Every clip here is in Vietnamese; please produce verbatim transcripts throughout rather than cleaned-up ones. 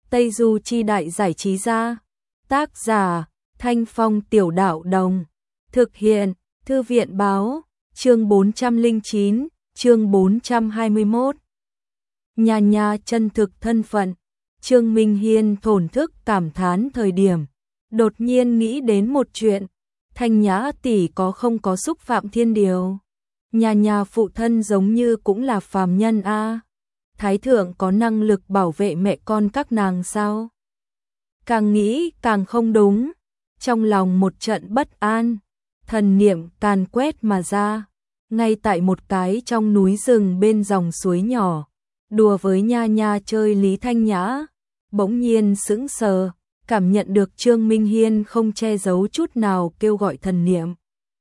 Tây Du Chi Đại Giải Trí Gia. Tác giả Thanh Phong Tiểu Đạo Đồng. Thực hiện Thư viện Báo. Chương bốn trăm lẻ chín, chương bốn trăm hai mươi mốt. Nha nha chân thực thân phận. Trương Minh Hiên thổn thức cảm thán thời điểm đột nhiên nghĩ đến một chuyện, Thanh Nhã tỷ có không có xúc phạm thiên điều. Nha nha phụ thân giống như cũng là phàm nhân a. Thái thượng có năng lực bảo vệ mẹ con các nàng sao? Càng nghĩ càng không đúng, trong lòng một trận bất an, thần niệm càn quét mà ra, ngay tại một cái trong núi rừng bên dòng suối nhỏ, đùa với nha nha chơi Lý Thanh Nhã, bỗng nhiên sững sờ, cảm nhận được Trương Minh Hiên không che giấu chút nào kêu gọi thần niệm.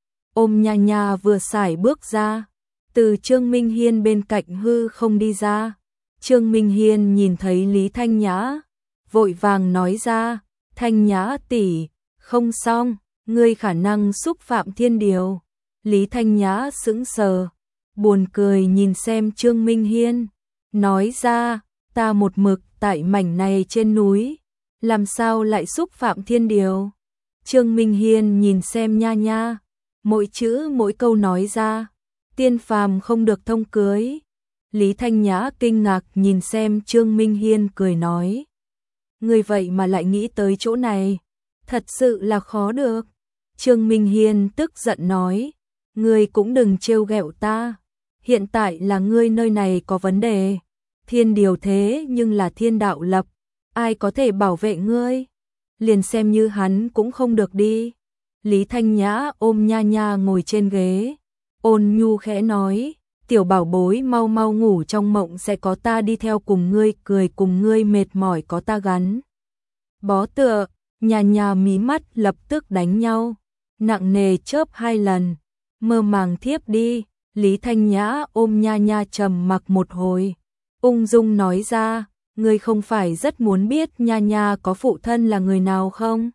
Ôm nha nha vừa xài bước ra, từ Trương Minh Hiên bên cạnh hư không đi ra. Trương Minh Hiên nhìn thấy Lý Thanh Nhã, vội vàng nói ra, Thanh Nhã tỷ, không xong, ngươi khả năng xúc phạm thiên điều. Lý Thanh Nhã sững sờ, buồn cười nhìn xem Trương Minh Hiên, nói ra, ta một mực tại mảnh này trên núi, làm sao lại xúc phạm thiên điều. Trương Minh Hiên nhìn xem nha nha, mỗi chữ mỗi câu nói ra, tiên phàm không được thông cưới. Lý Thanh Nhã kinh ngạc nhìn xem Trương Minh Hiên cười nói, ngươi vậy mà lại nghĩ tới chỗ này, thật sự là khó được. Trương Minh Hiên tức giận nói, ngươi cũng đừng trêu ghẹo ta, hiện tại là ngươi nơi này có vấn đề, thiên điều thế nhưng là thiên đạo lập, ai có thể bảo vệ ngươi, liền xem như hắn cũng không được đi. Lý Thanh Nhã ôm nha nha ngồi trên ghế, ôn nhu khẽ nói, tiểu bảo bối mau mau ngủ, trong mộng sẽ có ta đi theo cùng ngươi, cười cùng ngươi, mệt mỏi có ta gắn bó tựa. Nha nha mí mắt lập tức đánh nhau, nặng nề chớp hai lần, mơ màng thiếp đi. Lý Thanh Nhã ôm nha nha trầm mặc một hồi, ung dung nói ra, ngươi không phải rất muốn biết nha nha có phụ thân là người nào không?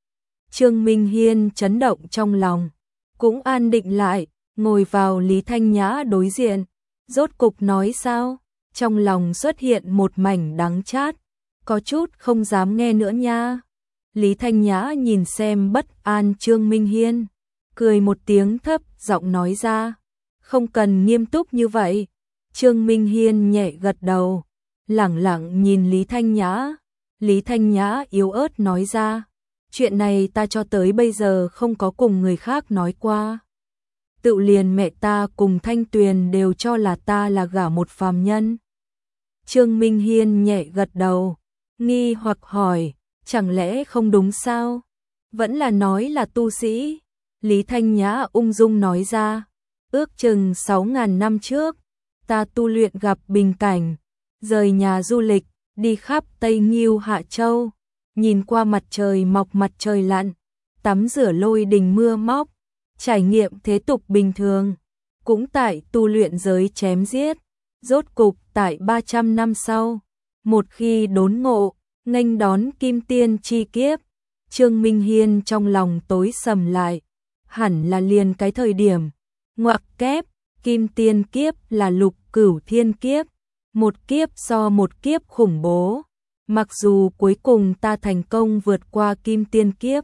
Trương Minh Hiên chấn động trong lòng, cũng an định lại, ngồi vào Lý Thanh Nhã đối diện, rốt cục nói sao? Trong lòng xuất hiện một mảnh đắng chát, có chút không dám nghe nữa nha. Lý Thanh Nhã nhìn xem bất an Trương Minh Hiên, cười một tiếng thấp giọng nói ra, không cần nghiêm túc như vậy. Trương Minh Hiên nhẹ gật đầu, lẳng lặng nhìn Lý Thanh Nhã. Lý Thanh Nhã yếu ớt nói ra, chuyện này ta cho tới bây giờ không có cùng người khác nói qua. Tự liền mẹ ta cùng Thanh Tuyền đều cho là ta là gả một phàm nhân. Trương Minh Hiên nhẹ gật đầu, nghi hoặc hỏi, chẳng lẽ không đúng sao? Vẫn là nói là tu sĩ. Lý Thanh Nhã ung dung nói ra, ước chừng sáu ngàn năm trước, ta tu luyện gặp bình cảnh, rời nhà du lịch, đi khắp Tây Nghiêu Hạ Châu, nhìn qua mặt trời mọc mặt trời lặn, tắm rửa lôi đình mưa móc, trải nghiệm thế tục bình thường, cũng tại tu luyện giới chém giết, rốt cục tại ba trăm năm sau, một khi đốn ngộ, nghênh đón kim tiên chi kiếp. Trương Minh Hiên trong lòng tối sầm lại, hẳn là liền cái thời điểm, ngoặc kép, kim tiên kiếp là lục cửu thiên kiếp, một kiếp so một kiếp khủng bố, mặc dù cuối cùng ta thành công vượt qua kim tiên kiếp,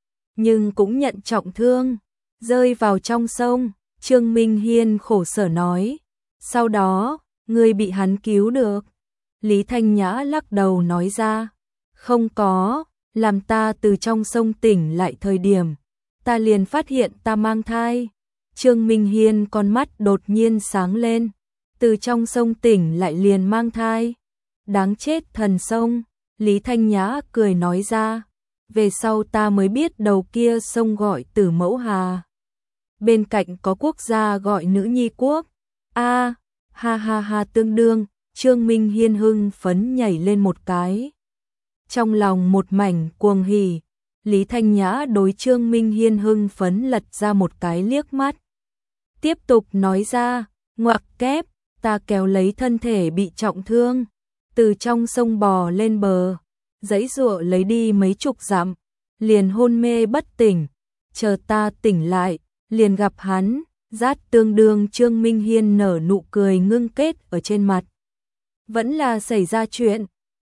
nhưng cũng nhận trọng thương, rơi vào trong sông. Trương Minh Hiên khổ sở nói, sau đó, ngươi bị hắn cứu được. Lý Thanh Nhã lắc đầu nói ra, không có, làm ta từ trong sông tỉnh lại thời điểm, ta liền phát hiện ta mang thai. Trương Minh Hiên con mắt đột nhiên sáng lên, từ trong sông tỉnh lại liền mang thai. Đáng chết thần sông. Lý Thanh Nhã cười nói ra, về sau ta mới biết đầu kia sông gọi Tử Mẫu Hà, bên cạnh có quốc gia gọi Nữ Nhi Quốc. A, à, ha ha ha, tương đương. Trương Minh Hiên hưng phấn nhảy lên một cái, trong lòng một mảnh cuồng hỉ. Lý Thanh Nhã đối Trương Minh Hiên hưng phấn lật ra một cái liếc mắt, tiếp tục nói ra, ngoặc kép, ta kéo lấy thân thể bị trọng thương, từ trong sông bò lên bờ, giãy giụa lấy đi mấy chục dặm, liền hôn mê bất tỉnh, chờ ta tỉnh lại, liền gặp hắn, rát tương đương. Trương Minh Hiên nở nụ cười ngưng kết ở trên mặt, vẫn là xảy ra chuyện.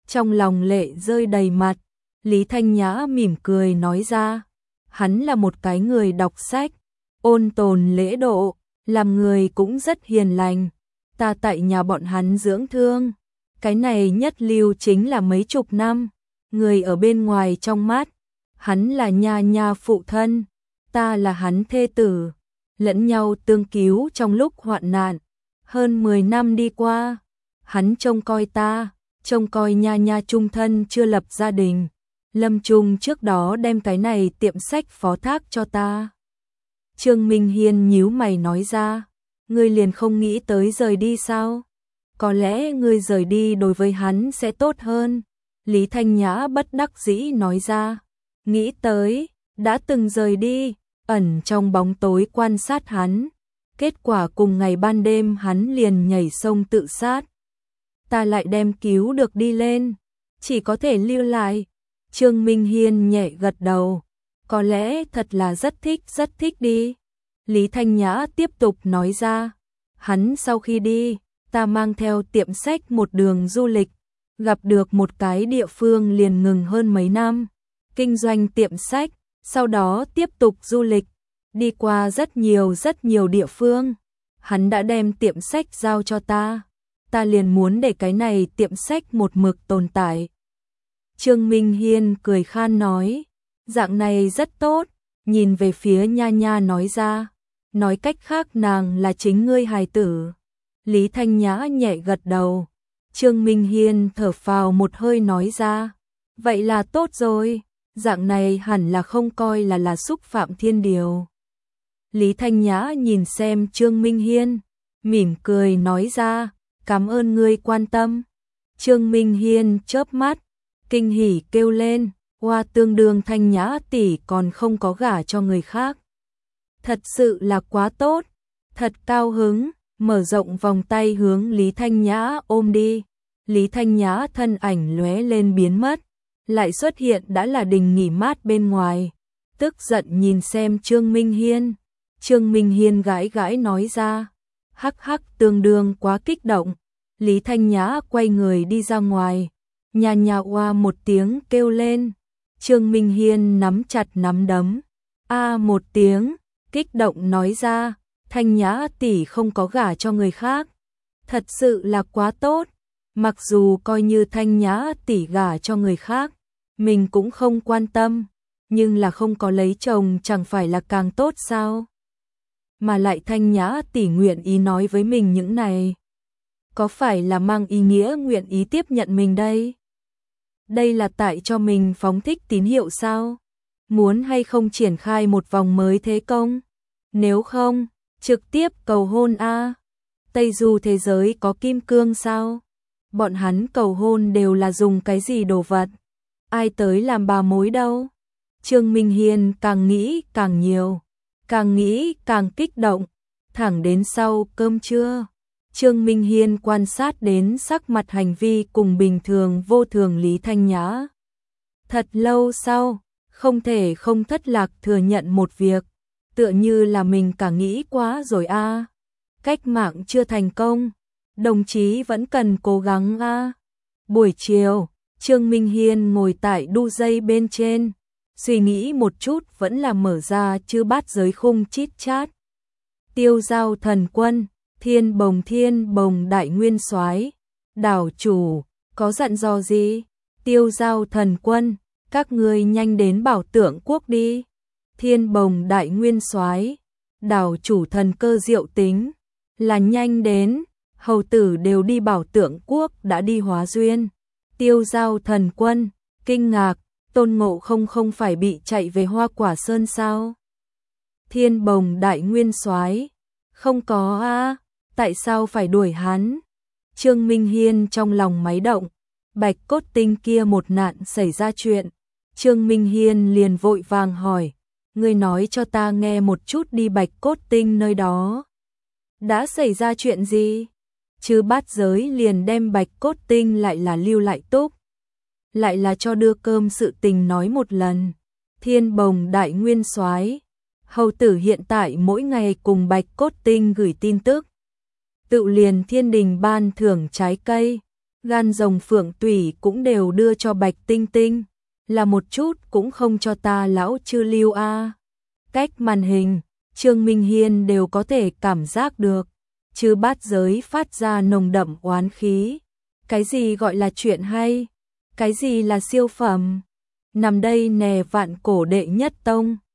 trong lòng lệ rơi đầy mặt. Lý Thanh Nhã mỉm cười nói ra, hắn là một cái người đọc sách, ôn tồn lễ độ, làm người cũng rất hiền lành. Ta tại nhà bọn hắn dưỡng thương, cái này nhất lưu chính là mấy chục năm, người ở bên ngoài trong mắt, hắn là nha nha phụ thân, ta là hắn thê tử, lẫn nhau tương cứu trong lúc hoạn nạn. Hơn mười năm đi qua, hắn trông coi ta, trông coi nha nha chung thân chưa lập gia đình. Lâm chung trước đó đem cái này tiệm sách phó thác cho ta. Trương Minh Hiên nhíu mày nói ra, ngươi liền không nghĩ tới rời đi sao? Có lẽ ngươi rời đi đối với hắn sẽ tốt hơn. Lý Thanh Nhã bất đắc dĩ nói ra, nghĩ tới, đã từng rời đi, ẩn trong bóng tối quan sát hắn. Kết quả cùng ngày ban đêm hắn liền nhảy sông tự sát. Ta lại đem cứu được đi lên, chỉ có thể lưu lại. Trương Minh Hiên nhẹ gật đầu, có lẽ thật là rất thích, rất thích đi. Lý Thanh Nhã tiếp tục nói ra, hắn sau khi đi, ta mang theo tiệm sách một đường du lịch, gặp được một cái địa phương liền ngừng hơn mấy năm, kinh doanh tiệm sách, sau đó tiếp tục du lịch, đi qua rất nhiều rất nhiều địa phương. Hắn đã đem tiệm sách giao cho ta, ta liền muốn để cái này tiệm sách một mực tồn tại. Trương Minh Hiên cười khan nói, dạng này rất tốt, nhìn về phía nha nha nói ra, nói cách khác nàng là chính ngươi hài tử. Lý Thanh Nhã nhẹ gật đầu. Trương Minh Hiên thở phào một hơi nói ra, vậy là tốt rồi, dạng này hẳn là không coi là là xúc phạm thiên điều. Lý Thanh Nhã nhìn xem Trương Minh Hiên, mỉm cười nói ra, cảm ơn ngươi quan tâm. Trương Minh Hiên chớp mắt, kinh hỉ kêu lên, hoa tương đương Thanh Nhã tỷ còn không có gả cho người khác. Thật sự là quá tốt, thật cao hứng, mở rộng vòng tay hướng Lý Thanh Nhã ôm đi. Lý Thanh Nhã thân ảnh lóe lên biến mất, lại xuất hiện đã là đình nghỉ mát bên ngoài. Tức giận nhìn xem Trương Minh Hiên. Trương Minh Hiên gãi gãi nói ra, hắc hắc tương đương quá kích động. Lý Thanh Nhã quay người đi ra ngoài, nhà nhà oa một tiếng kêu lên. Trương Minh Hiên nắm chặt nắm đấm, a một tiếng, kích động nói ra, Thanh Nhã tỷ không có gả cho người khác, thật sự là quá tốt. Mặc dù coi như Thanh Nhã tỷ gả cho người khác, mình cũng không quan tâm, nhưng là không có lấy chồng chẳng phải là càng tốt sao? Mà lại Thanh Nhã tỷ nguyện ý nói với mình những này, có phải là mang ý nghĩa nguyện ý tiếp nhận mình đây? Đây là tại cho mình phóng thích tín hiệu sao? Muốn hay không triển khai một vòng mới thế công? Nếu không, trực tiếp cầu hôn a. Tây Du thế giới có kim cương sao? Bọn hắn cầu hôn đều là dùng cái gì đồ vật? Ai tới làm bà mối đâu? Trương Minh Hiên càng nghĩ càng nhiều, càng nghĩ càng kích động, thẳng đến sau cơm trưa. Trương Minh Hiên quan sát đến sắc mặt hành vi cùng bình thường vô thường Lý Thanh Nhã. Thật lâu sau, không thể không thất lạc thừa nhận một việc, tựa như là mình cả nghĩ quá rồi a. Cách mạng chưa thành công, đồng chí vẫn cần cố gắng a. Buổi chiều, Trương Minh Hiên ngồi tại đu dây bên trên, suy nghĩ một chút vẫn là mở ra chư bát giới khung chít chát. Tiêu Giao thần quân, Thiên Bồng Thiên Bồng đại nguyên soái, đảo chủ, có dặn dò gì? Tiêu Giao thần quân, các ngươi nhanh đến Bảo Tượng quốc đi. Thiên Bồng đại nguyên soái, đảo chủ thần cơ diệu tính, là nhanh đến, hầu tử đều đi Bảo Tượng quốc đã đi hóa duyên. Tiêu Giao thần quân, kinh ngạc, Tôn Ngộ Không không phải bị chạy về Hoa Quả Sơn sao? Thiên Bồng đại nguyên soái, không có a, tại sao phải đuổi hắn? Trương Minh Hiên trong lòng máy động, Bạch Cốt Tinh kia một nạn xảy ra chuyện. Trương Minh Hiên liền vội vàng hỏi, ngươi nói cho ta nghe một chút đi, Bạch Cốt Tinh nơi đó đã xảy ra chuyện gì? Chứ bát giới liền đem Bạch Cốt Tinh lại là lưu lại túc, lại là cho đưa cơm sự tình nói một lần. Thiên Bồng đại nguyên soái, hầu tử hiện tại mỗi ngày cùng Bạch Cốt Tinh gửi tin tức, tự liền thiên đình ban thưởng trái cây, gan rồng phượng tủy cũng đều đưa cho Bạch Tinh Tinh, là một chút cũng không cho ta lão chư lưu a. Cách màn hình, Trương Minh Hiên đều có thể cảm giác được, chư bát giới phát ra nồng đậm oán khí. Cái gì gọi là chuyện hay? Cái gì là siêu phẩm? Nằm đây nè vạn cổ đệ nhất tông,